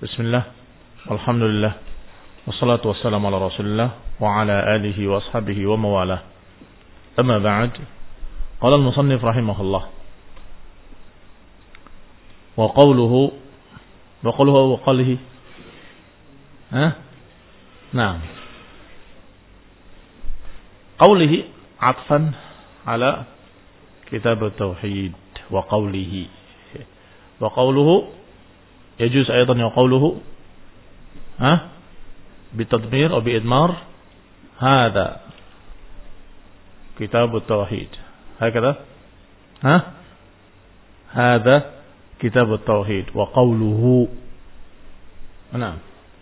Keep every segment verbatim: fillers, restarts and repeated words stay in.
Bismillah, alhamdulillah, wassalatu wassalamu ala rasulillah wa ala alihi wa ashabihi wa mawalah. Amma ba'd, qala al-musannif rahimahullah wa qawluhu wa qawluhu wa qalihi ha? Naam, qawlihi atfan ala kitab at-tauhid wa qawlihi wa qawluhu يجوز أيضا قوله ها بتضمير أو بإضمار هذا كتاب التوحيد هكذا ها هذا كتاب التوحيد وقوله نعم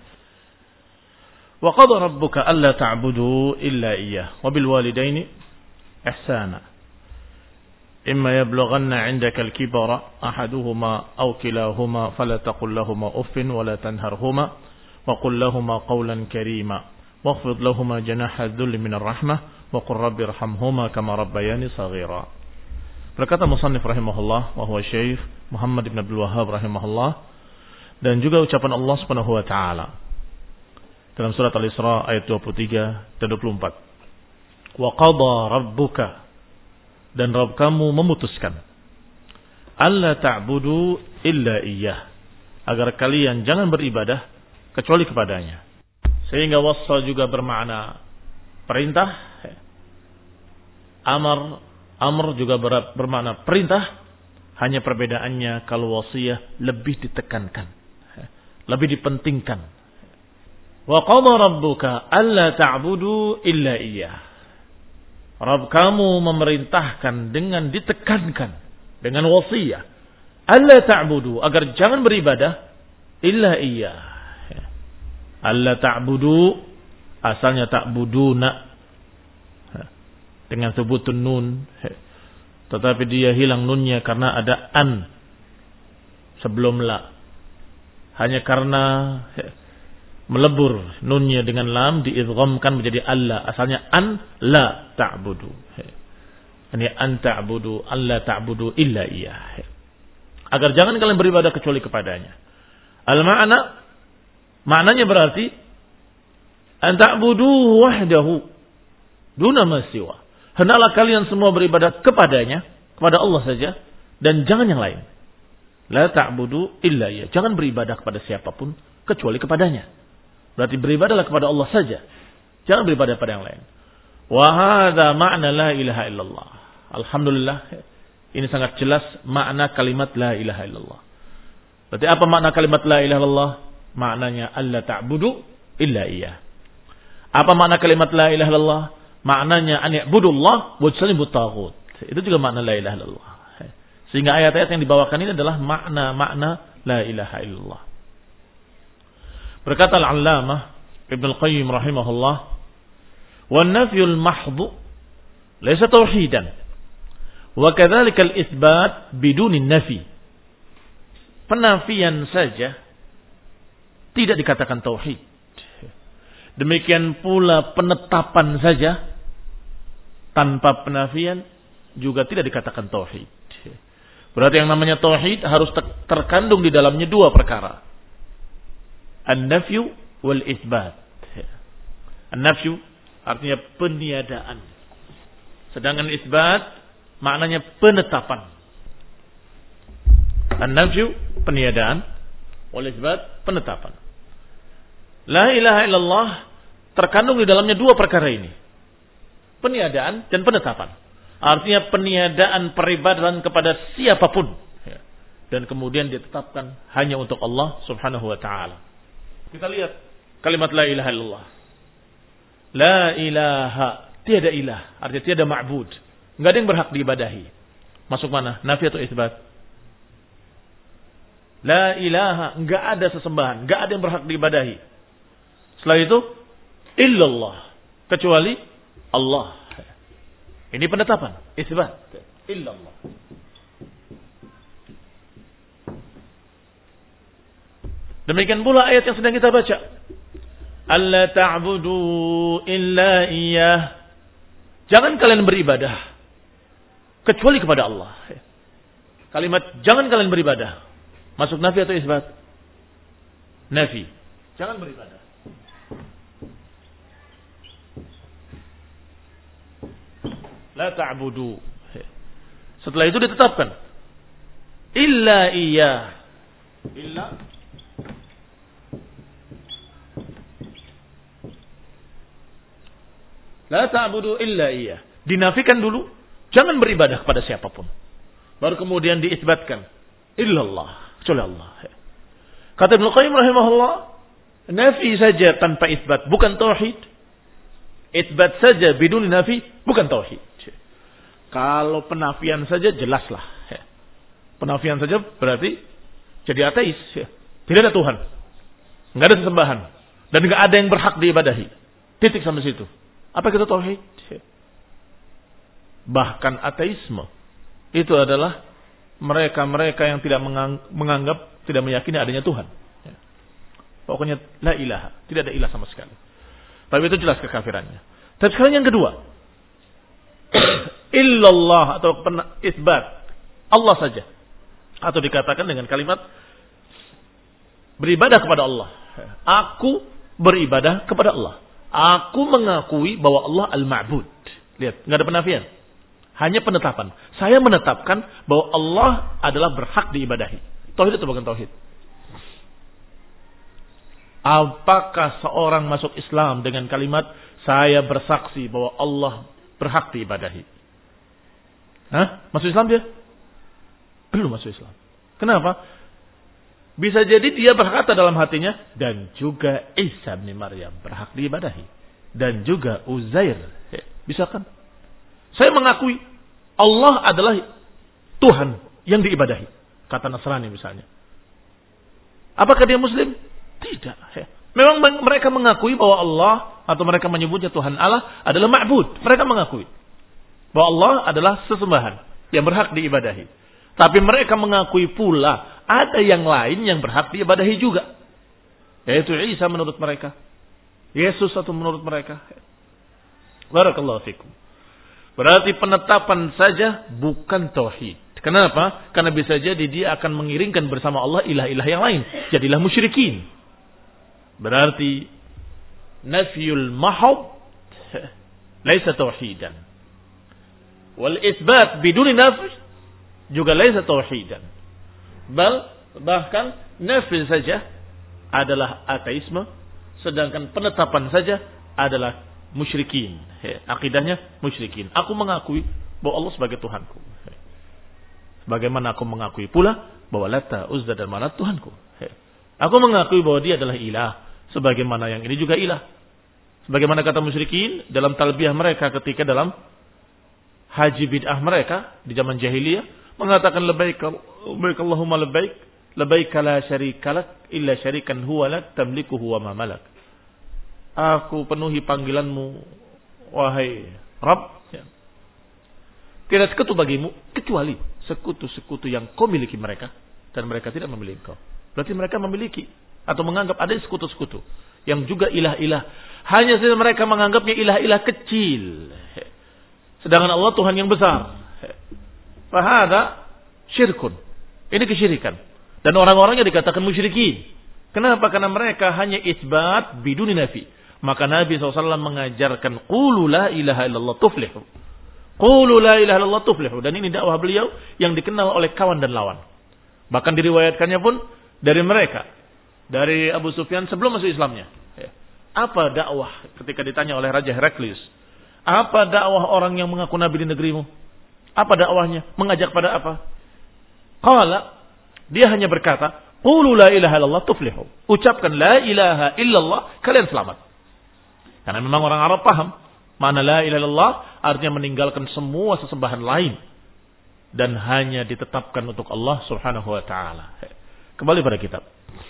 وقضى ربك ألا تعبدوا إلا إياه وبالوالدين إحسانا إما يبلغن عندك الكبر أحدهما أو كلاهما فلا تقل لهما أف ولا تنهرهما وقل لهما قولا كريما واخفض لهما جناح الذل من الرحمة وقل رب ارحمهما كما ربياني صغيرا. Berkata musannif rahimahullah wa huwa Syekh Muhammad ibn Abdul Wahhab rahimahullah, dan juga ucapan Allah Subhanahu wa taala dalam surat Al-Isra ayat dua puluh tiga dan dua puluh empat. Wa qadha rabbuka, dan Rabb kamu memutuskan, alla ta'budu illa iyyah, agar kalian jangan beribadah kecuali kepadanya. Sehingga wassa juga bermakna perintah, amar amr juga ber, bermakna perintah, hanya perbedaannya kalau wasiyah lebih ditekankan, lebih dipentingkan. Wa qadha rabbuka alla ta'budu illa iyyah, Rabb kamu memerintahkan dengan ditekankan, dengan wasiyah, alla ta'budu, agar jangan beribadah illa iyyah. Alla ta'budu asalnya ta'buduna dengan sebutun nun, tetapi dia hilang nunnya karena ada an sebelum la. Hanya karena melebur nunnya dengan lam diidghamkan menjadi alla. Asalnya an la ta'budu. Ini an ta'budu alla ta'budu illa iyyah. Agar jangan kalian beribadah kecuali kepadanya. Al-ma'na, maknanya berarti an ta'budu wahdahu duna ma siwa. Hendaklah kalian semua beribadah kepadanya, kepada Allah saja, dan jangan yang lain. La ta'budu illa iyyah. Jangan beribadah kepada siapapun kecuali kepadanya. Berarti beribadahlah kepada Allah saja, jangan beribadah pada yang lain. Wa hadza ma'na la ilaha illallah. Alhamdulillah, ini sangat jelas makna kalimat la ilaha illallah. Berarti apa makna kalimat la ilaha illallah? Maknanya alla ta'budu illa iyyah. Apa makna kalimat la ilaha illallah? Maknanya an ya'budullah wa yajtanibut taghut. Itu juga makna la ilaha illallah. Sehingga ayat-ayat yang dibawakan ini adalah makna-makna la ilaha illallah. Berkata Al-Allamah Ibn Al-Qayyim rahimahullah, wa nafyul mahdhu laysa tauhidan wa kadzalika al-itsbat biduni nafi. Penafian saja tidak dikatakan tauhid. Demikian pula penetapan saja tanpa penafian juga tidak dikatakan tauhid. Berarti yang namanya tauhid harus terkandung di dalamnya dua perkara, an-nafyu wal itsbat. An-nafyu artinya peniadaan, sedangkan itsbat maknanya penetapan. An-nafyu peniadaan, wal itsbat penetapan. La ilaha illallah terkandung di dalamnya dua perkara ini, peniadaan dan penetapan. Artinya peniadaan peribadahan kepada siapapun, dan kemudian ditetapkan hanya untuk Allah Subhanahu wa taala. Kita lihat kalimat la ilaha illallah. La ilaha, tiada ilah, artinya tiada ma'bud. Enggak ada yang berhak diibadahi. Masuk mana? Nafi atau isbat? La ilaha, enggak ada sesembahan, enggak ada yang berhak diibadahi. Setelah itu illallah, kecuali Allah. Ini penetapan, isbat. Illallah. Demikian pula ayat yang sedang kita baca. Alla ta'budu illa iyyah. Jangan kalian beribadah kecuali kepada Allah. Kalimat jangan kalian beribadah masuk nafi atau isbat? nafi. Jangan beribadah. La ta'budu. Setelah itu ditetapkan illa iya. Illa La ta'budu illa iya. Dinafikan dulu, jangan beribadah kepada siapapun. Baru kemudian diisbatkan illallah, kecuali Allah. Kata Ibnu Qayyim rahimahullah, nafi saja tanpa isbat bukan tauhid. Isbat saja bidun nafi bukan tauhid. Kalau penafian saja jelaslah. Penafian saja berarti jadi ateis. Tidak ada Tuhan, enggak ada sesembahan, dan enggak ada yang berhak diibadahi. Titik sampai situ. Apa itu tauhid? Bahkan ateisme itu adalah mereka-mereka yang tidak menganggap, tidak meyakini adanya Tuhan. Pokoknya la ilaha, tidak ada ilah sama sekali. Tapi itu jelas kekafirannya. Tapi sekarang yang kedua, illallah atau isbat Allah saja, atau dikatakan dengan kalimat beribadah kepada Allah. Aku beribadah kepada Allah. Aku mengakui bahwa Allah al-ma'bud. Lihat, enggak ada penafian. Hanya penetapan. Saya menetapkan bahwa Allah adalah berhak diibadahi. Tauhid itu bukan tauhid. Apakah seorang masuk Islam dengan kalimat saya bersaksi bahwa Allah berhak diibadahi? Hah? Masuk Islam dia? Belum masuk Islam. Kenapa? Bisa jadi dia berkata dalam hatinya, dan juga Isa bin Maryam berhak diibadahi, dan juga Uzair. Bisa kan? Saya mengakui Allah adalah Tuhan yang diibadahi, kata Nasrani misalnya. Apakah dia Muslim? Tidak. Memang mereka mengakui bahwa Allah, atau mereka menyebutnya Tuhan Allah adalah ma'bud. Mereka mengakui bahwa Allah adalah sesembahan yang berhak diibadahi. Tapi mereka mengakui pula ada yang lain yang berhak diibadahi juga, yaitu Isa menurut mereka, Yesus atau menurut mereka. Barakallahu fikum. Berarti penetapan saja bukan tauhid. Kenapa? Karena bisa jadi dia akan mengiringkan bersama Allah ilah-ilah yang lain. Jadilah musyrikin. Berarti nafyul mahab laisa tauhidan. Wal isbat biduni nafy juga laisa tauhidan. Bal bahkan nafi saja adalah ateisme, sedangkan penetapan saja adalah musyrikin. Akidahnya musyrikin. Aku mengakui bahwa Allah sebagai Tuhanku. Bagaimana aku mengakui pula bahwa Lata, Uzza dan Manat Tuhanku. Aku mengakui bahwa dia adalah ilah, sebagaimana yang ini juga ilah. Sebagaimana kata musyrikin dalam talbiyah mereka ketika dalam haji bid'ah mereka di zaman jahiliyah, mengatakan labbaik Allahumma labbaik labbaik la syarika lak illa syarikan huwa lak tamlikuhu wa ma malak. Aku penuhi panggilanmu wahai Rabb, ya. Tidak sekutu bagimu kecuali sekutu-sekutu yang kau miliki mereka, dan mereka tidak memiliki kau. Berarti mereka memiliki atau menganggap ada sekutu-sekutu yang juga ilah-ilah. Hanya saja mereka menganggapnya ilah-ilah kecil, sedangkan Allah Tuhan yang besar. Fahada syirkun. Ini kesyirikan. Dan orang-orangnya dikatakan musyrikin. Kenapa? Karena mereka hanya isbat biduni nafi. Maka Nabi shallallahu alaihi wasallam mengajarkan qulu la ilaha illallah tuflihu. Qulu la ilaha illallah tuflihu. Dan ini dakwah beliau yang dikenal oleh kawan dan lawan. Bahkan diriwayatkannya pun dari mereka. Dari Abu Sufyan sebelum masuk Islamnya. Apa dakwah ketika ditanya oleh Raja Heraklius? Apa dakwah orang yang mengaku Nabi di negerimu? Apa dakwahnya? Mengajak pada apa? Qala, dia hanya berkata, qulu la ilaha illallah tuflihu. Ucapkan la ilaha illallah, kalian selamat. Karena memang orang Arab paham mana la ilaha illallah artinya meninggalkan semua sesembahan lain dan hanya ditetapkan untuk Allah Subhanahu wa taala. Kembali pada kitab.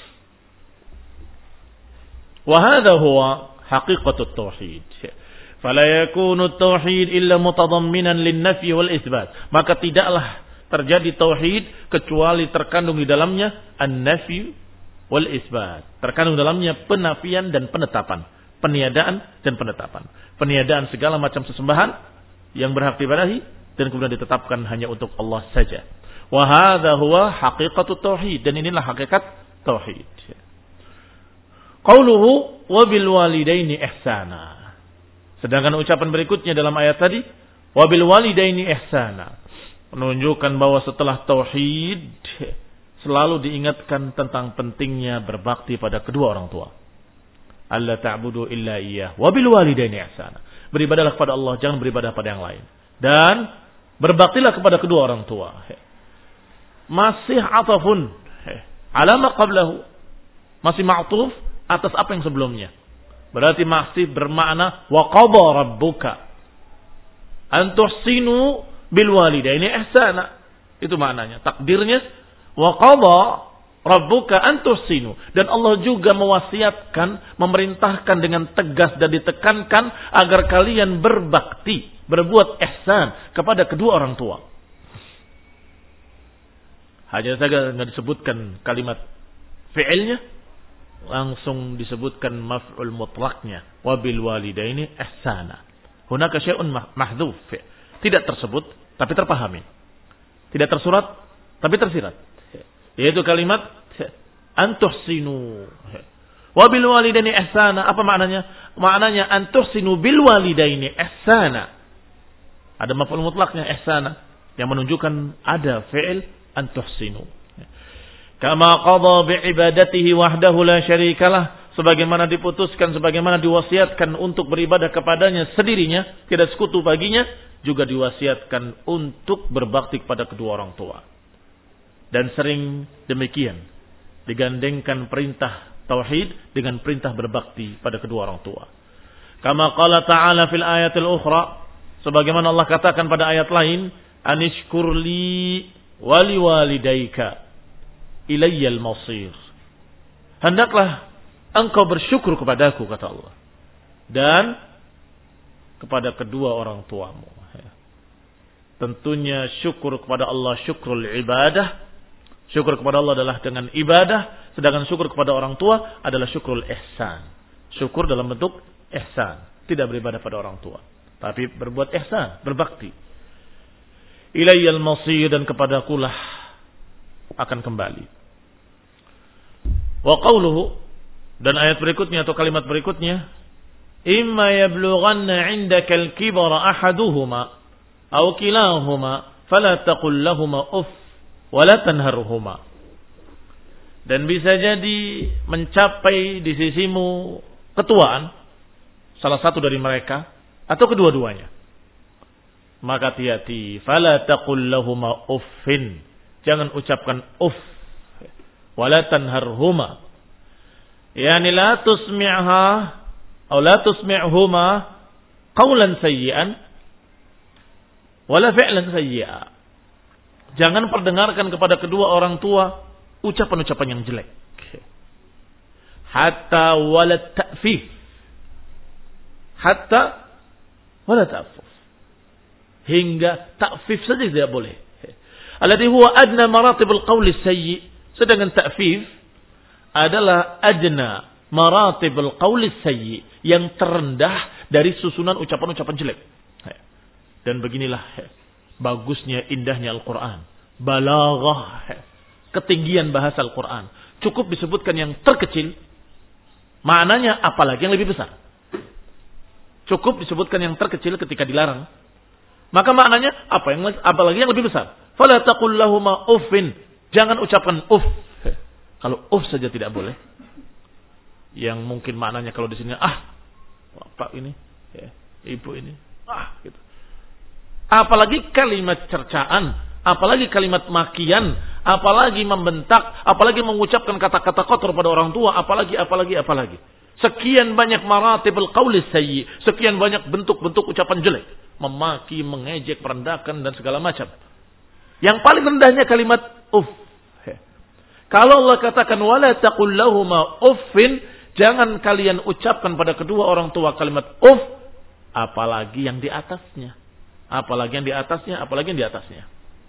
Wa hadha huwa haqiqatut tauhid. Fala yakunu tauhid illa mutadamminan lin-nafyi wal itsbat. Maka tidaklah terjadi tauhid kecuali terkandung di dalamnya an-nafy wal itsbat. Terkandung dalamnya penafian dan penetapan, peniadaan dan penetapan. Peniadaan segala macam sesembahan yang berhak diibadahi dan kemudian ditetapkan hanya untuk Allah saja. Wa hadza huwa haqiqatut tauhid, dan inilah hakikat tauhid. Qauluhu wabil walidaini ihsana. Sedangkan ucapan berikutnya dalam ayat tadi, wabil walidaini ihsana, menunjukkan bahwa setelah tauhid selalu diingatkan tentang pentingnya berbakti pada kedua orang tua. Alla ta'budu illa iyyah wabil walidaini ihsana. Beribadahlah kepada Allah, jangan beribadah pada yang lain. Dan berbaktilah kepada kedua orang tua. Masih atafun ala ma qablahu. Masih ma'tuf atas apa yang sebelumnya. Berarti masih bermakna wa qada rabbuka an tuhsinu bil walidaini ihsana. Itu maknanya. Takdirnya wa qada rabbuka an tuhsinu, dan Allah juga mewasiatkan, memerintahkan dengan tegas dan ditekankan agar kalian berbakti, berbuat ihsan kepada kedua orang tua. Hanya saja enggak disebutkan kalimat fi'ilnya, langsung disebutkan maf'ul mutlaknya, wabil walidaini ihsana. Hunaka syai'un mahdhuf. Tidak tersebut tapi terpahami. Tidak tersurat tapi tersirat. Yaitu kalimat antuhsinu. Wabil walidaini ihsana. Apa maknanya? Maknanya antuhsinu bil walidaini ihsana. Ada maf'ul mutlaknya ihsana yang menunjukkan ada fi'il antuhsinu. Kama qadha bi'ibadatihi wahdahu la syarikalah, sebagaimana diputuskan, sebagaimana diwasiatkan untuk beribadah kepadanya sendirinya, tidak sekutu baginya, juga diwasiatkan untuk berbakti kepada kedua orang tua. Dan sering demikian digandengkan perintah tauhid dengan perintah berbakti pada kedua orang tua. Kama qala ta'ala fil ayatil ukhra, sebagaimana Allah katakan pada ayat lain, anishkurli wali walidaika ilayyal masir. Hendaklah engkau bersyukur kepadaku, kata Allah, dan kepada kedua orang tuamu. Tentunya syukur kepada Allah syukrul ibadah. Syukur kepada Allah adalah dengan ibadah, sedangkan syukur kepada orang tua adalah syukrul ihsan. Syukur dalam bentuk ihsan, tidak beribadah pada orang tua, tapi berbuat ihsan, berbakti. Ilayyal masir, dan kepadakulah akan kembali. Wa qawluhu, dan ayat berikutnya atau kalimat berikutnya, imma yablughanna 'indaka al-kibara ahaduhuma aw kilahuma fala taqul lahumā uff wa la tanharhuma. Dan bisa jadi mencapai di sisimu ketuaan salah satu dari mereka atau kedua-duanya, maka hati-hati, fala taqul lahumā uffin, jangan ucapkan uff, wala tanharhuma, yani la tusmi'ha atau la tusmi'huma qawlan sayyi'an wala fi'lan sayyi'a. Jangan perdengarkan kepada kedua orang tua ucapan-ucapan yang jelek. Hatta wala ta'fif. Hatta wala ta'fuf. Hingga ta'fif saja tidak boleh. Alladhi huwa adna maratibul qawli sayyi. Sedangkan ta'fif adalah adna maratibul qawli sayyi, yang terendah dari susunan ucapan-ucapan jelek. Dan beginilah bagusnya, indahnya Al-Quran. Balaghah, ketinggian bahasa Al-Quran. Cukup disebutkan yang terkecil, maknanya apalagi yang lebih besar. Cukup disebutkan yang terkecil ketika dilarang, maka maknanya apa yang apalagi yang lebih besar. Fala taqul lahumā uffin, jangan ucapkan uff. Kalau uff saja tidak boleh. Yang mungkin maknanya kalau di sini, ah, bapak ini, ya, ibu ini, ah, gitu. Apalagi kalimat cercaan, apalagi kalimat makian, apalagi membentak, apalagi mengucapkan kata-kata kotor pada orang tua, apalagi, apalagi, apalagi. Sekian banyak maratibul qawli sayyi, sekian banyak bentuk-bentuk ucapan jelek, memaki, mengejek, merendahkan dan segala macam. Yang paling rendahnya kalimat uff. Kalau Allah katakan wala taqul lahumā uffin, jangan kalian ucapkan pada kedua orang tua kalimat uff, apalagi yang di atasnya. Apalagi yang di atasnya, apalagi yang di atasnya.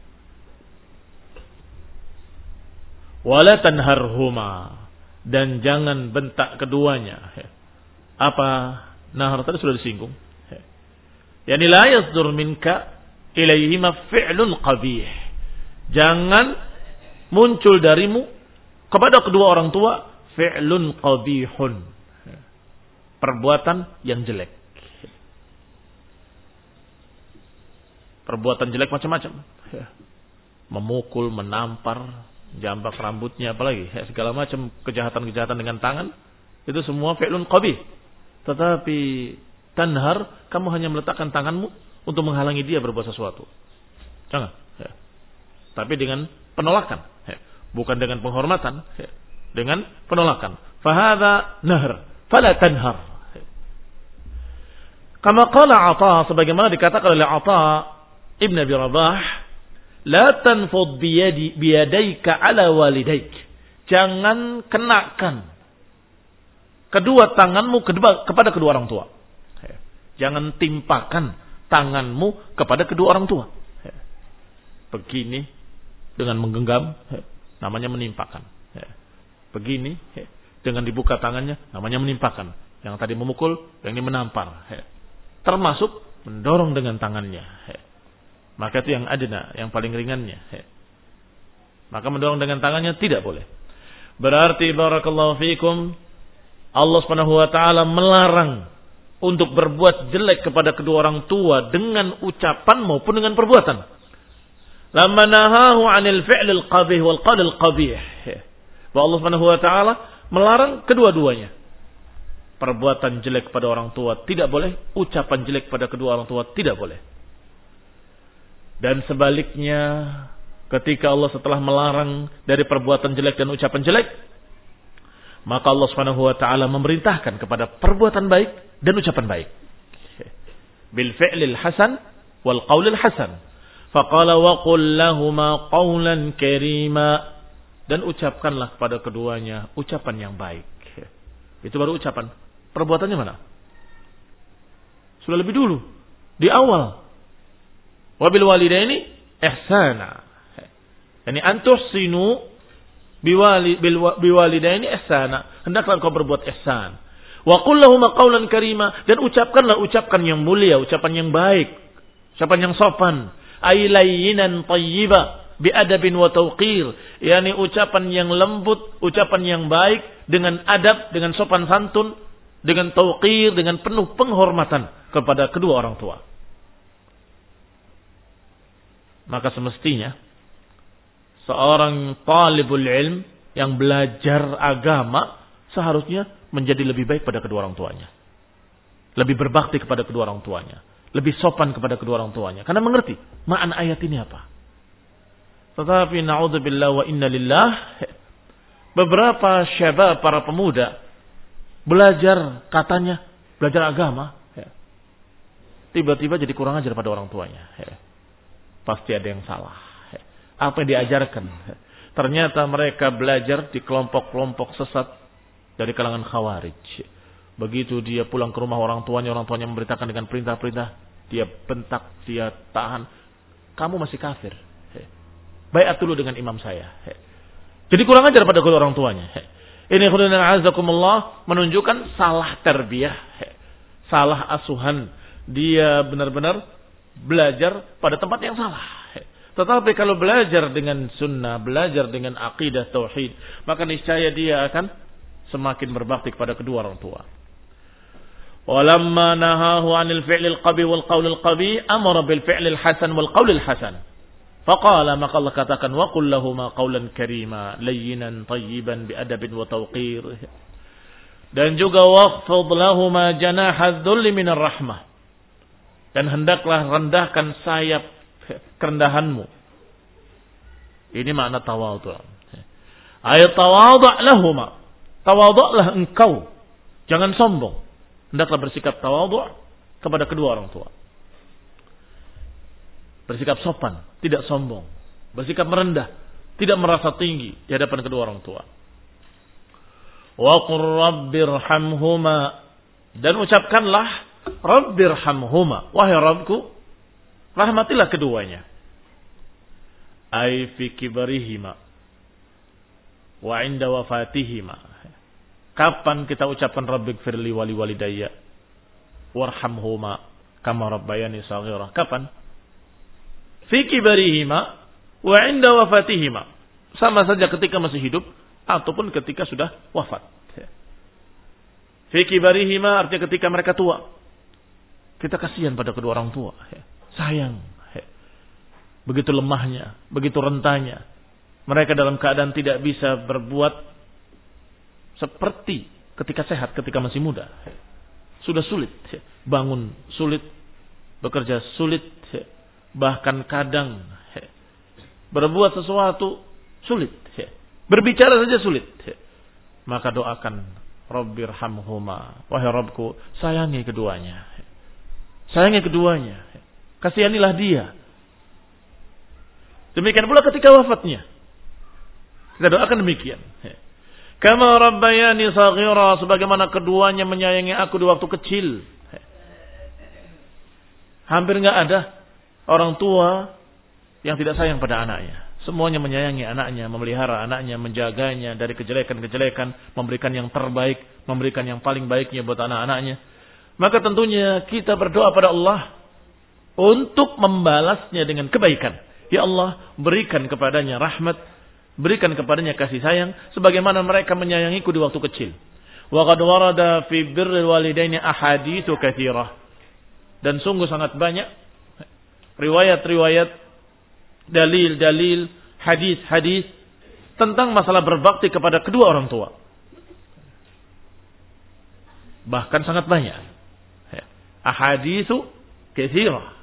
Wala tanharhuma, dan jangan bentak keduanya. Apa nahar tadi sudah disinggung. Yani la yasdur minka ilaihima fi'lun qabih. Jangan muncul darimu kepada kedua orang tua fi'lun qabihun. Perbuatan yang jelek. Perbuatan jelek macam-macam. Memukul, menampar, jambak rambutnya, apalagi segala macam kejahatan-kejahatan dengan tangan, itu semua fi'lun qabih. Tetapi tanhar, kamu hanya meletakkan tanganmu untuk menghalangi dia berbuat sesuatu. Jangan. Tapi dengan penolakan, bukan dengan penghormatan, dengan penolakan. Fahadha nahr, fala tanhar. Kama qala Atha, sebagaimana dikatakan oleh Atha Ibn Abi Rabah, la tanfud biyadi biyadaika ala walidaik. Jangan kenakan kedua tanganmu kepada kedua orang tua. Jangan timpakan tanganmu kepada kedua orang tua. Begini dengan menggenggam, namanya menimpakan. Begini dengan dibuka tangannya, namanya menimpakan. Yang tadi memukul, yang ini menampar. Termasuk mendorong dengan tangannya. Maka itu yang adna, yang paling ringannya. Maka mendorong dengan tangannya tidak boleh. Berarti barakallahu fikum, Allah Subhanahu wa taala melarang untuk berbuat jelek kepada kedua orang tua dengan ucapan maupun dengan perbuatan. Lamma nahahu 'anil fi'lil qabih wal qawlil qabih. Bahwa Allah Subhanahu wa taala melarang kedua-duanya. Perbuatan jelek kepada orang tua tidak boleh, ucapan jelek kepada kedua orang tua tidak boleh. Dan sebaliknya, ketika Allah setelah melarang dari perbuatan jelek dan ucapan jelek, maka Allah Subhanahu wa taala memerintahkan kepada perbuatan baik dan ucapan baik. Bil fi'lil hasan wal qaulil hasan. Faqala wa qul lahumā qawlan karīmā. Dan ucapkanlah kepada keduanya ucapan yang baik. Itu baru ucapan. Perbuatannya mana? Sudah lebih dulu, di awal. Wabil walidaini ihsana. Yani antuhsinu biwali biwalidaini ihsana. Hendaklah kau berbuat ihsan. Wa qul lahum qawlan karima, dan ucapkanlah ucapan yang mulia, ucapan yang baik, ucapan yang sopan. Ay layyinan thayyiba biadabin wa tawqir, yani ucapan yang lembut, ucapan yang baik dengan adab, dengan sopan santun, dengan tawqir, dengan penuh penghormatan kepada kedua orang tua. Maka semestinya seorang talibul ilm yang belajar agama seharusnya menjadi lebih baik pada kedua orang tuanya, lebih berbakti kepada kedua orang tuanya, lebih sopan kepada kedua orang tuanya, karena mengerti makna ayat ini apa. Tetapi na'udzubillah wa inna lillah, beberapa syabab, para pemuda belajar, katanya belajar agama, tiba-tiba jadi kurang ajar pada orang tuanya. Pasti ada yang salah. Apa yang diajarkan? Ternyata mereka belajar di kelompok-kelompok sesat dari kalangan khawarij. Begitu dia pulang ke rumah orang tuanya, orang tuanya memberitakan dengan perintah-perintah, dia bentak, dia tahan. Kamu masih kafir. Baiat dulu dengan imam saya. Jadi kurang ajar pada kedua orang tuanya. Ini khudana azakumullah menunjukkan salah tarbiyah, salah asuhan. Dia benar-benar belajar pada tempat yang salah. Tetapi kalau belajar dengan sunnah, belajar dengan aqidah tauhid, maka niscaya dia akan semakin berbakti kepada kedua orang tua. Walamma nahahu 'anil fi'lil qabih wal qawlil qabih, amara bil fi'lil hasan wal qawlil hasan. Faqala, maka Allah katakan, wa qul lahumā qawlan karīmā layyinan thayyiban biadabin wa tawqir. Dan juga waqfid lahumā janāha dzulli minar rahmah. Dan hendaklah rendahkan sayap kerendahanmu. Ini makna tawadhu'. Ay tawadhu' lahumā. Tawadhu'lah engkau, jangan sombong. Hendaklah bersikap tawadhu' kepada kedua orang tua. Bersikap sopan, tidak sombong. Bersikap merendah, tidak merasa tinggi di hadapan kedua orang tua. Wa qur rabbirhamhuma, dan ucapkanlah rabbirhamhuma, wahai Rabbku, rahmatilah keduanya. Ai fi kibarihima wa inda wafatihima. Kapan kita ucapkan rabbighfirli wali walidayya warhamhuma kama rabbayani shaghira? Kapan? Fi kibarihima wa inda wafatihima. Sama saja ketika masih hidup ataupun ketika sudah wafat. Fi kibarihima artinya ketika mereka tua. Kita kasihan pada kedua orang tua. Sayang. Begitu lemahnya, begitu rentanya. Mereka dalam keadaan tidak bisa berbuat seperti ketika sehat, ketika masih muda. Sudah sulit. Bangun sulit, bekerja sulit, bahkan kadang berbuat sesuatu sulit. Berbicara saja sulit. Maka doakan, Rabbirhamhuma, wahai Rabbku, sayangi keduanya. Sayangi keduanya. Kasihanilah dia. Demikian pula ketika wafatnya. Kita doakan demikian. Kama rabbayani saghira, sebagaimana keduanya menyayangi aku di waktu kecil. Hampir enggak ada orang tua yang tidak sayang pada anaknya. Semuanya menyayangi anaknya, memelihara anaknya, menjaganya dari kejelekan-kejelekan, memberikan yang terbaik, memberikan yang paling baiknya buat anak-anaknya. Maka tentunya kita berdoa pada Allah untuk membalasnya dengan kebaikan. Ya Allah, berikan kepadanya rahmat, berikan kepadanya kasih sayang sebagaimana mereka menyayangiku di waktu kecil. Wa qad warada fi birril walidaini ahaditsu katsirah. Dan sungguh sangat banyak riwayat-riwayat, dalil-dalil, hadis-hadis tentang masalah berbakti kepada kedua orang tua. Bahkan sangat banyak. Ahaditsu katsirah.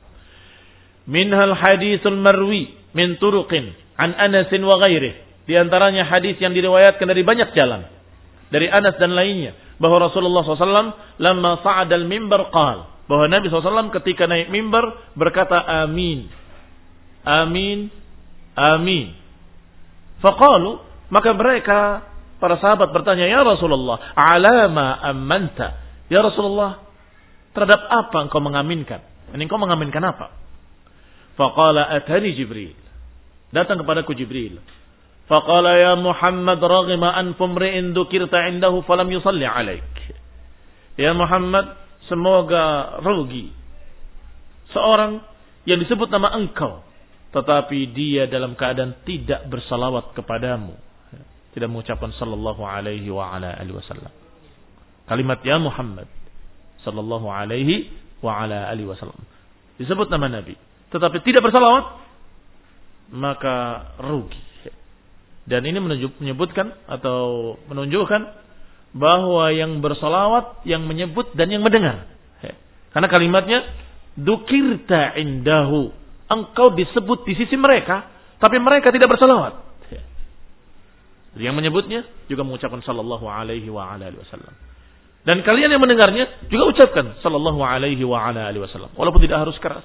Minhal hadisul marwi min turuqin an Anas wa ghairihi. Di antaranya hadis yang diriwayatkan dari banyak jalan. Dari Anas dan lainnya. Bahwa Rasulullah shallallahu alaihi wasallam lamma sa'adal mimbar qal. Bahwa Nabi shallallahu alaihi wasallam ketika naik mimbar berkata amin. Amin. Amin. Faqalu. Maka mereka, para sahabat bertanya, ya Rasulullah, alama ammanta. Ya Rasulullah, terhadap apa engkau mengaminkan? Ini engkau mengaminkan apa? Faqala atani Jibril. Datang kepadaku Jibril. Faqala ya Muhammad raghima anfu mri'in dzukirta indahu falam yusalli alaik. Ya Muhammad, semoga rugi seorang yang disebut nama engkau tetapi dia dalam keadaan tidak bersalawat kepadamu, tidak mengucapkan sallallahu alaihi wa ala alihi wasallam. Kalimat ya Muhammad sallallahu alaihi wa ala alihi wasallam disebut nama Nabi tetapi tidak bersalawat, maka rugi. Dan ini menyebutkan atau menunjukkan bahwa yang bersalawat, yang menyebut dan yang mendengar. Karena kalimatnya dzukirta indahu, engkau disebut di sisi mereka, tapi mereka tidak bersalawat. Yang menyebutnya juga mengucapkan sallallahu alaihi wa ala alihi wasallam. Dan kalian yang mendengarnya juga ucapkan sallallahu alaihi wa ala alihi wasallam, walaupun tidak harus keras.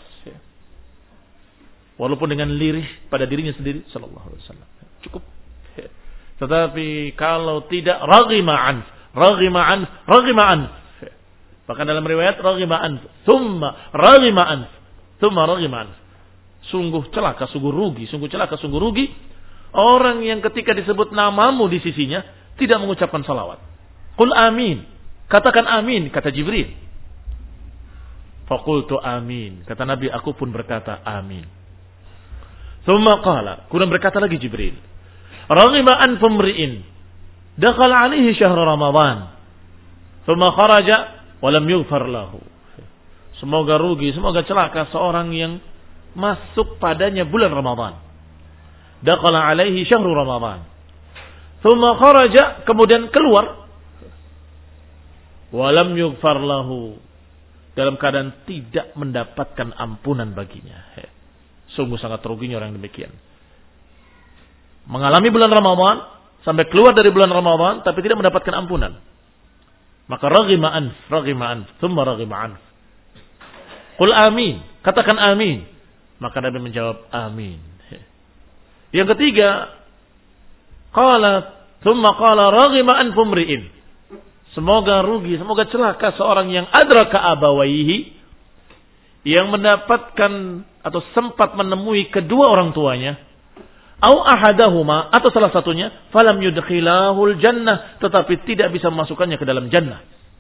Walaupun dengan lirih pada dirinya sendiri sallallahu alaihi wasallam. Cukup. Tetapi kalau tidak raghima an, raghima an, raghima an. Bahkan dalam riwayat raghima an, thumma raghima an, thumma raghima an. Sungguh celaka, sungguh rugi, sungguh celaka, sungguh rugi orang yang ketika disebut namamu di sisinya tidak mengucapkan salawat. Qul amin. Katakan amin, kata Jibril. Faqultu amin. Kata Nabi, aku pun berkata amin. Thumma qala, kemudian berkata lagi Jibril, raghima an fumri'in dakhala alaihi syahr Ramadan thumma kharaja wa lam yughfar lahu. Semoga rugi, semoga celaka seorang yang masuk padanya bulan Ramadan. Dakhala alaihi syahr Ramadan thumma kharaja, kemudian keluar, wa lam yughfar lahu, dalam keadaan tidak mendapatkan ampunan baginya. Sungguh sangat ruginya orang demikian. Mengalami bulan Ramadan, sampai keluar dari bulan Ramadan, tapi tidak mendapatkan ampunan. Maka raghima anf, raghima anf, thumma raghima anf. Qul amin, katakan amin. Maka Nabi menjawab amin. Yang ketiga, qala, thumma qala raghima anf umri'in. Semoga rugi, semoga celaka seorang yang adraka abawaihi, yang mendapatkan atau sempat menemui kedua orang tuanya, au ahadahuma, atau salah satunya, falam yudkhilahul jannah, tetapi tidak bisa memasukkannya ke dalam jannah.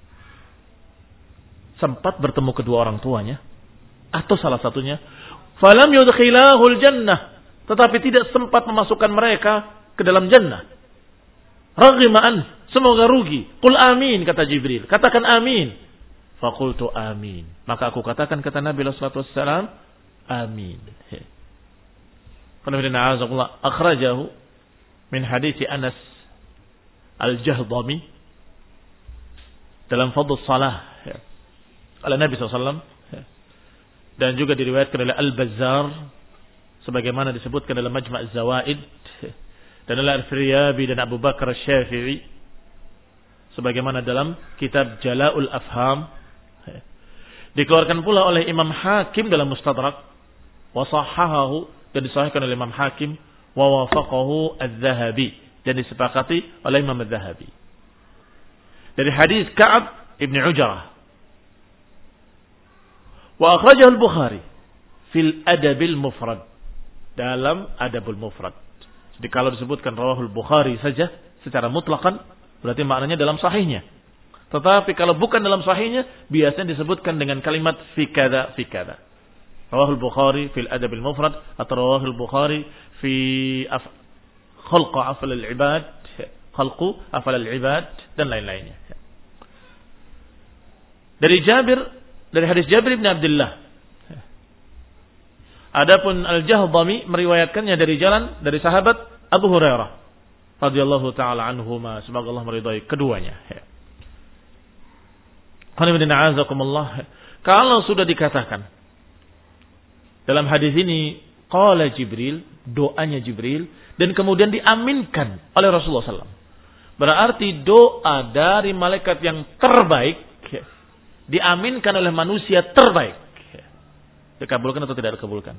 Sempat bertemu kedua orang tuanya, atau salah satunya, falam yudkhilahul jannah, tetapi tidak sempat memasukkan mereka ke dalam jannah. Raghima an, semoga rugi. Qul amin, kata Jibril. Katakan amin. Faqultu amin. Maka aku katakan, kata Nabi sallallahu alaihi wasallam, amin. Akhrajahu min hadits Anas Al-Jahdami dalam fadl salah ala Nabi sallallahu alaihi wasallam, dan juga diriwayatkan oleh Al-Bazzar sebagaimana disebutkan dalam Majma' Az-Zawaid, dan oleh Al-Firyabi dan Abu Bakar Asy-Syafi'i sebagaimana dalam kitab Jala'ul Afham. Dikeluarkan pula oleh Imam Hakim dalam Mustadrak, wa sahhahahu, dan disahihkan oleh Imam Hakim, wa wafaqahu Az-Zahabi, dan disepakati oleh Imam Az-Zahabi. Dari hadis Ka'ab Ibn Ujarah. Wa akhrajahu Al-Bukhari fil Adabil Mufrad, dalam Adabul Mufrad. Jadi kalau disebutkan rawahul Bukhari saja secara mutlaqan, berarti maknanya dalam sahihnya. Tetapi kalau bukan dalam sahihnya, biasanya disebutkan dengan kalimat fi kada fi kada. Rawahul Bukhari fil Adabil Mufrad, atau rawahul Bukhari fi af- khalqu afal al-ibad, khalqu afal al-ibad, dan lain-lainnya. Dari Jabir, dari hadis Jabir bin Abdullah. Adapun Al-Jahdami meriwayatkannya dari jalan dari sahabat Abu Hurairah radhiyallahu taala anhuma, semoga Allah meridai keduanya. Kalau sudah dikatakan dalam hadis ini qala Jibril, doanya Jibril, dan kemudian diaminkan oleh Rasulullah sallallahu alaihi wasallam, berarti doa dari malaikat yang terbaik diaminkan oleh manusia terbaik. Dikabulkan atau tidak dikabulkan?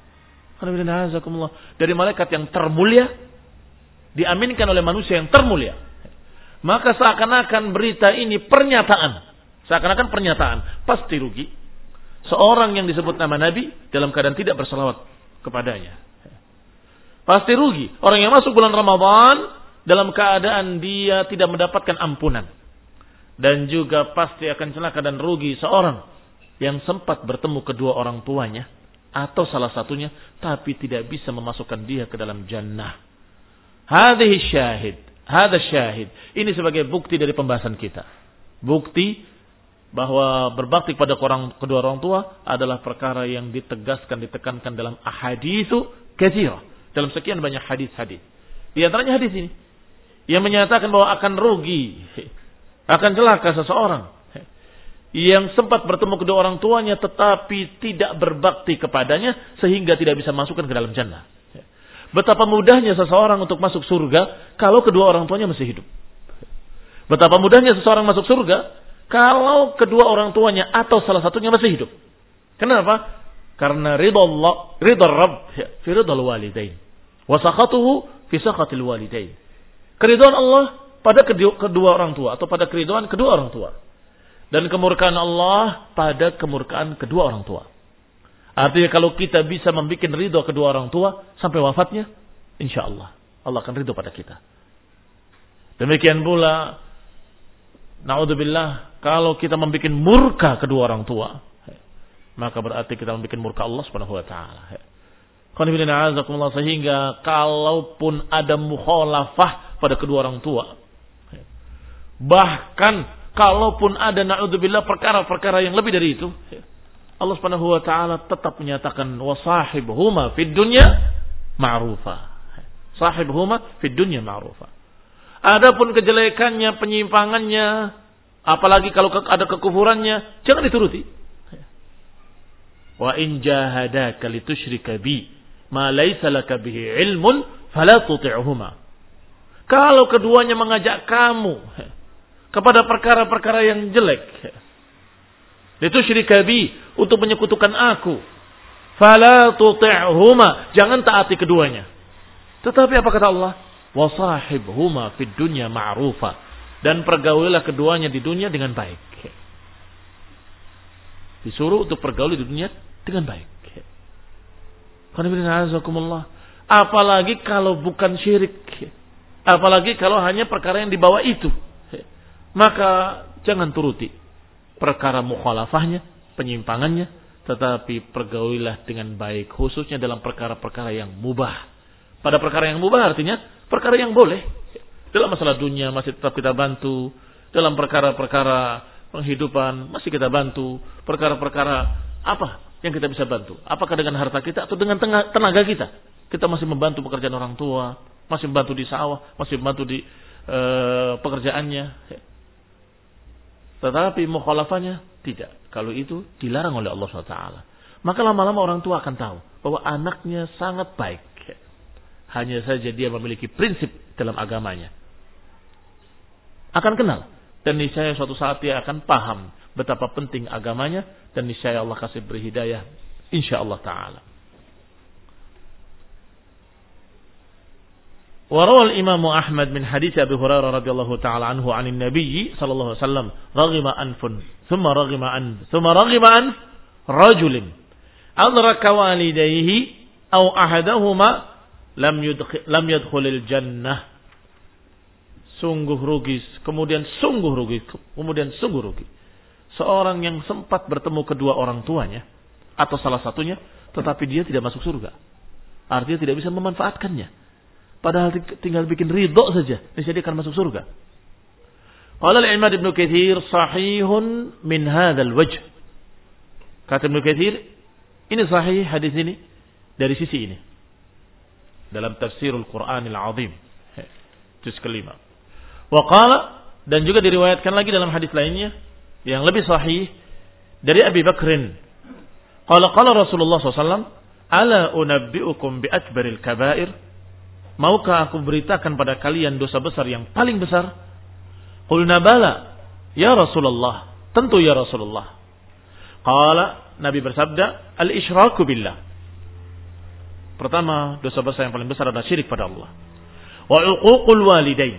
Dari malaikat yang termulia diaminkan oleh manusia yang termulia. Maka seakan-akan berita ini pernyataan, seakan-akan pernyataan, pasti rugi seorang yang disebut nama Nabi dalam keadaan tidak berselawat kepadanya. Pasti rugi orang yang masuk bulan Ramadan dalam keadaan dia tidak mendapatkan ampunan. Dan juga pasti akan celaka dan rugi seorang yang sempat bertemu kedua orang tuanya atau salah satunya, tapi tidak bisa memasukkan dia ke dalam jannah. Hadhihi syahid, hadha syahid. Ini sebagai bukti dari pembahasan kita. Bukti bahwa berbakti kepada orang, kedua orang tua adalah perkara yang ditegaskan, ditekankan dalam ahaditsu katsirah, dalam sekian banyak hadis-hadis. Di antaranya hadis ini yang menyatakan bahwa akan rugi, akan celaka seseorang yang sempat bertemu kedua orang tuanya tetapi tidak berbakti kepadanya sehingga tidak bisa masukkan ke dalam jannah. Betapa mudahnya seseorang untuk masuk surga kalau kedua orang tuanya masih hidup. Betapa mudahnya seseorang masuk surga kalau kedua orang tuanya atau salah satunya masih hidup. Kenapa? Karena ridha Allah, ridha Rabb fi ridhal walidain, wa sakhatuhu fi sakhatil walidain. Keridhaan Allah pada kedua orang tua atau pada keridhaan kedua orang tua. Dan kemurkaan Allah pada kemurkaan kedua orang tua. Artinya kalau kita bisa membuat ridho kedua orang tua sampai wafatnya, insya Allah Allah akan ridho pada kita. Demikian pula, naudzubillah, kalau kita membuat murka kedua orang tua, maka berarti kita membuat murka Allah Subhanahu wa taala. Sehingga kalaupun ada mukhalafah pada kedua orang tua, bahkan kalaupun ada na'udzubillah perkara-perkara yang lebih dari itu, Allah Subhanahu wa taala tetap menyatakan wasahibhuma fid dunya ma'rufa. Sahibhuma fid dunya ma'rufa. Adapun kejelekannya, penyimpangannya, apalagi kalau ada kekufurannya, jangan dituruti. Wa in jahadaka litusyrika bi ma laysa laka bihi ilmun fala tuti'huma. Kalau keduanya mengajak kamu kepada perkara-perkara yang jelek, litusyrika bi, untuk menyekutukan aku, fala tuti'huma, jangan taati keduanya. Tetapi apa kata Allah? Wasahibhuma fid dunya ma'rufa, dan pergaulilah keduanya di dunia dengan baik. Disuruh untuk pergaul di dunia dengan baik. Apalagi kalau bukan syirik, apalagi kalau hanya perkara yang di bawah itu, maka jangan turuti perkara mukhalafahnya, penyimpangannya, tetapi pergaulilah dengan baik, khususnya dalam perkara-perkara yang mubah. Pada perkara yang mubah artinya perkara yang boleh. Dalam masalah dunia masih tetap kita bantu. Dalam perkara-perkara penghidupan masih kita bantu. Perkara-perkara apa yang kita bisa bantu? Apakah dengan harta kita atau dengan tenaga kita? Kita masih membantu pekerjaan orang tua, masih membantu di sawah, masih membantu di uh, pekerjaannya. Tetapi mukhalafahnya tidak. Kalau itu dilarang oleh Allah subhanahu wa taala. Maka lama-lama orang tua akan tahu bahwa anaknya sangat baik. Hanya saja dia memiliki prinsip dalam agamanya. Akan kenal. Dan niscaya suatu saat dia akan paham betapa penting agamanya. Dan niscaya Allah kasih beri hidayah. InsyaAllah ta'ala. Warawal Imam Ahmad min hadits Abi Hurairah radhiyallahu ta'ala anhu anin Nabi sallallahu alaihi wasallam raghima anfun thumma raghima an thumma raghima an rajulin adraka walidayhi aw ahadahuma lam yudkhil lam yadkhulil jannah. Sungguh rugi, kemudian sungguh rugi, kemudian sungguh rugi. Seorang yang sempat bertemu kedua orang tuanya atau salah satunya, tetapi dia tidak masuk surga. Artinya tidak bisa memanfaatkannya. Padahal tinggal bikin ridho saja, niscaya dia akan masuk surga. Qala al-Imam Ibnu Katsir sahihun min hadzal wajh. Kata Ibnu Katsir, ini sahih hadis ini dari sisi ini. Dalam tafsirul Qur'anil Azim, juz kelima. Wa qala, dan juga diriwayatkan lagi dalam hadis lainnya yang lebih sahih dari Abi Bakrin. Qala qala Rasulullah sallallahu alaihi wasallam, "Ala unabbiukum bi akbaril kaba'ir?" Maukah aku beritakan pada kalian dosa besar yang paling besar? Qulna bala, ya Rasulullah. Tentu ya Rasulullah. Qala, Nabi bersabda, al-isyraku billah. Pertama, dosa besar yang paling besar adalah syirik pada Allah. Wa uququl walidain.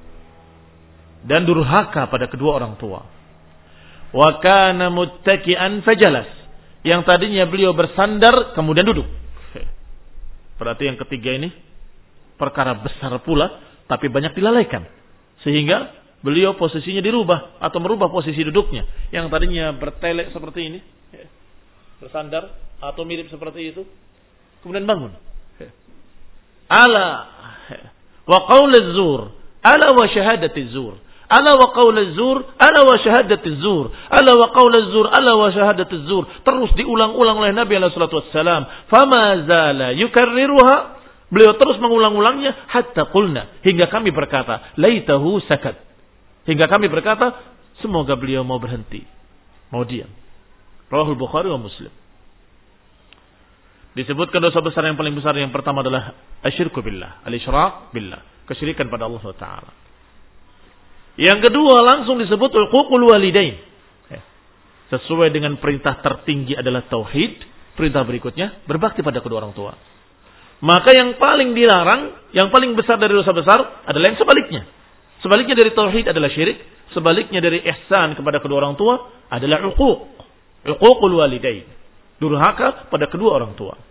Dan durhaka pada kedua orang tua. Wa kana muttaki'an fajalas. Yang tadinya beliau bersandar kemudian duduk. Berarti yang ketiga ini perkara besar pula, tapi banyak dilalaikan. Sehingga beliau posisinya dirubah atau merubah posisi duduknya. Yang tadinya bertelek seperti ini, bersandar atau mirip seperti itu, kemudian bangun. Ala wa qaulaz zur, ala wa syahadatiz zur. Ala wa qaulaz zur, ala wa syahadatiz zur. Ala wa qaulaz zur, ala wa syahadatiz zur. Terus diulang-ulang oleh Nabi alaihi salatu wassalam. Fama zala yukarriruha. Beliau terus mengulang-ulangnya hatta qulna, hingga kami berkata, laitahu sakat. Hingga kami berkata, semoga beliau mau berhenti, mau diam. Rawahul Bukhari wa Muslim. Disebutkan dosa besar yang paling besar yang pertama adalah asyirku billah, al-isyraq billah, kesyirikan pada Allah Taala. Yang kedua langsung disebut uququl walidain. Sesuai dengan perintah tertinggi adalah tauhid, perintah berikutnya berbakti pada kedua orang tua. Maka yang paling dilarang, yang paling besar dari dosa besar adalah yang sebaliknya. Sebaliknya dari tauhid adalah syirik, sebaliknya dari ihsan kepada kedua orang tua adalah uquq. Uququl walidain. Durhaka pada kedua orang tua.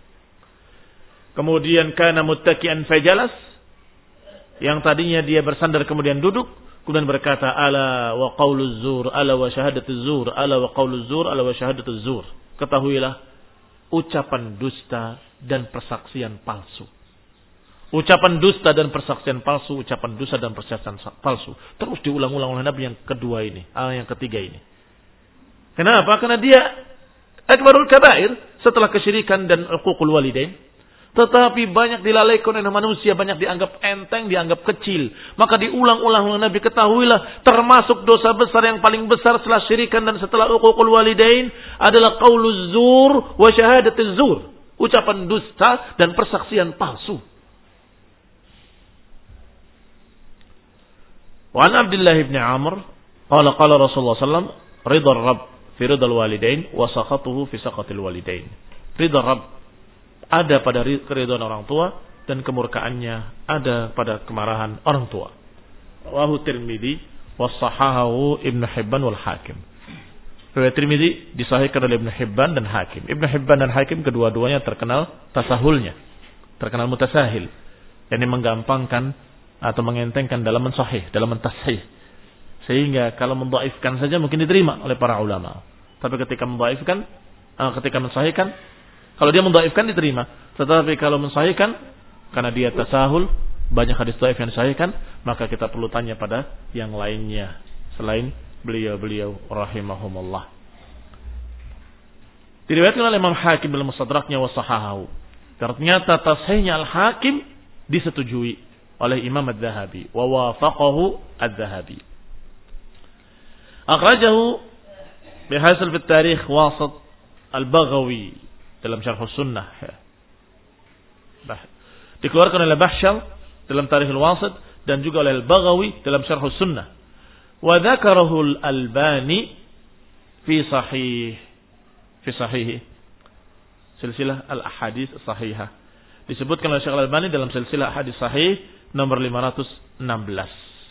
Kemudian kana muttaki'an fajalas. Yang tadinya dia bersandar kemudian duduk, kemudian berkata ala wa qauluz zur, ala wa syahadatuz zur, ala wa qauluz zur, ala wa syahadatuz zur. Ketahuilah ucapan dusta dan persaksian palsu. Ucapan dusta dan persaksian palsu, ucapan dusta dan persaksian palsu. Terus diulang-ulang oleh Nabi yang kedua ini, ah yang ketiga ini. Kenapa? Karena dia akbarul kabair setelah kesyirikan dan uququl walidain. Tetapi banyak dilalaikan oleh manusia, banyak dianggap enteng, dianggap kecil. Maka diulang-ulang oleh Nabi, ketahuilah termasuk dosa besar yang paling besar setelah syirikan dan setelah uququl walidain adalah qauluz zur wa syahadatuz zur. Ucapan dusta dan persaksian palsu. Wa an Abdullah bin Amr qala qala Rasulullah sallallahu alaihi wasallam ridha rabb fi ridal walidain wa sakhatuhu fi sakhatil walidain. Ridha rabb ada pada keridhaan orang tua dan kemurkaannya ada pada kemarahan orang tua. Rawahu Tirmidzi wa sahahahu Ibnu Hibban wal Hakim. Riwayat Tirmidzi disahihkan oleh Ibnu Hibban dan Hakim. Ibnu Hibban dan Hakim kedua-duanya terkenal tasahulnya, terkenal mutasahil, yakni menggampangkan atau mengentengkan dalam mensahih, dalam mentashih. Sehingga kalau mendhaifkan saja mungkin diterima oleh para ulama. Tapi ketika mendhaifkan, ketika mensahihkan, kalau dia mendhaifkan diterima. Tetapi kalau mensahihkan, karena dia tasahul, banyak hadis dhaif yang disahihkan, maka kita perlu tanya pada yang lainnya selain beliau-beliau rahimahumullah. Diriwayatkan oleh Imam Hakim dalam Mustadraknya wa sahahahu. Ternyata tasihnya Al-Hakim disetujui oleh Imam Adz-Dzahabi wa wafaqahu Adz-Dzahabi. Akhrajahu bihasil fi tarikh Wasit Al-Baghawi dalam Syarh Sunnah. Dikeluarkan oleh Bahsyal dalam Tarikh Al-Wasit dan juga oleh Al-Baghawi dalam Syarh Sunnah. Wa dzakarahu Al-Albani fi sahih fi sahih silsilah al-ahadits sahihah. Disebutkan oleh Syekh Al-Albani dalam silsilah hadis sahih nomor lima ratus enam belas.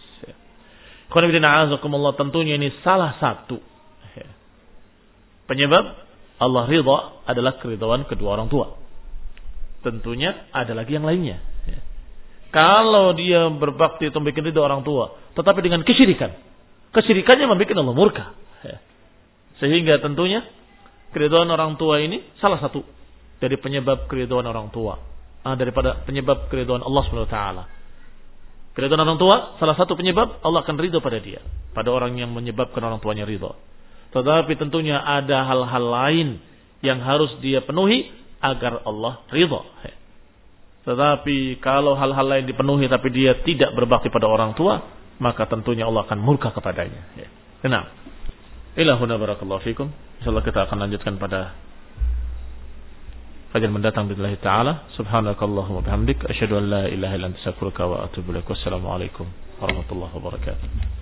Qanibidina tentunya ini salah satu penyebab Allah ridha adalah keridhaan kedua orang tua. Tentunya ada lagi yang lainnya. Kalau dia berbakti atau bikin ridha orang tua, tetapi dengan kesyirikan, kesyirikannya membuat Allah murka. Sehingga tentunya keridhaan orang tua ini salah satu dari penyebab keridhaan orang tua, ah, daripada penyebab keridhaan Allah Subhanahu wa taala. Keridhaan orang tua salah satu penyebab Allah akan ridha pada dia, pada orang yang menyebabkan orang tuanya ridha. Tetapi tentunya ada hal-hal lain yang harus dia penuhi agar Allah ridha. Tetapi kalau hal-hal lain dipenuhi tapi dia tidak berbakti pada orang tua, maka tentunya Allah akan murka kepadanya. Kenapa? Ilahuna barakallahu fikum. Insyaallah kita akan lanjutkan pada kajian mendatang billahi taala. Subhanakallahumma bihamdik asyhadu an la ilaha illa anta astaghfiruka wa atubu ilaik. Wassalamu alaikum warahmatullahi wabarakatuh.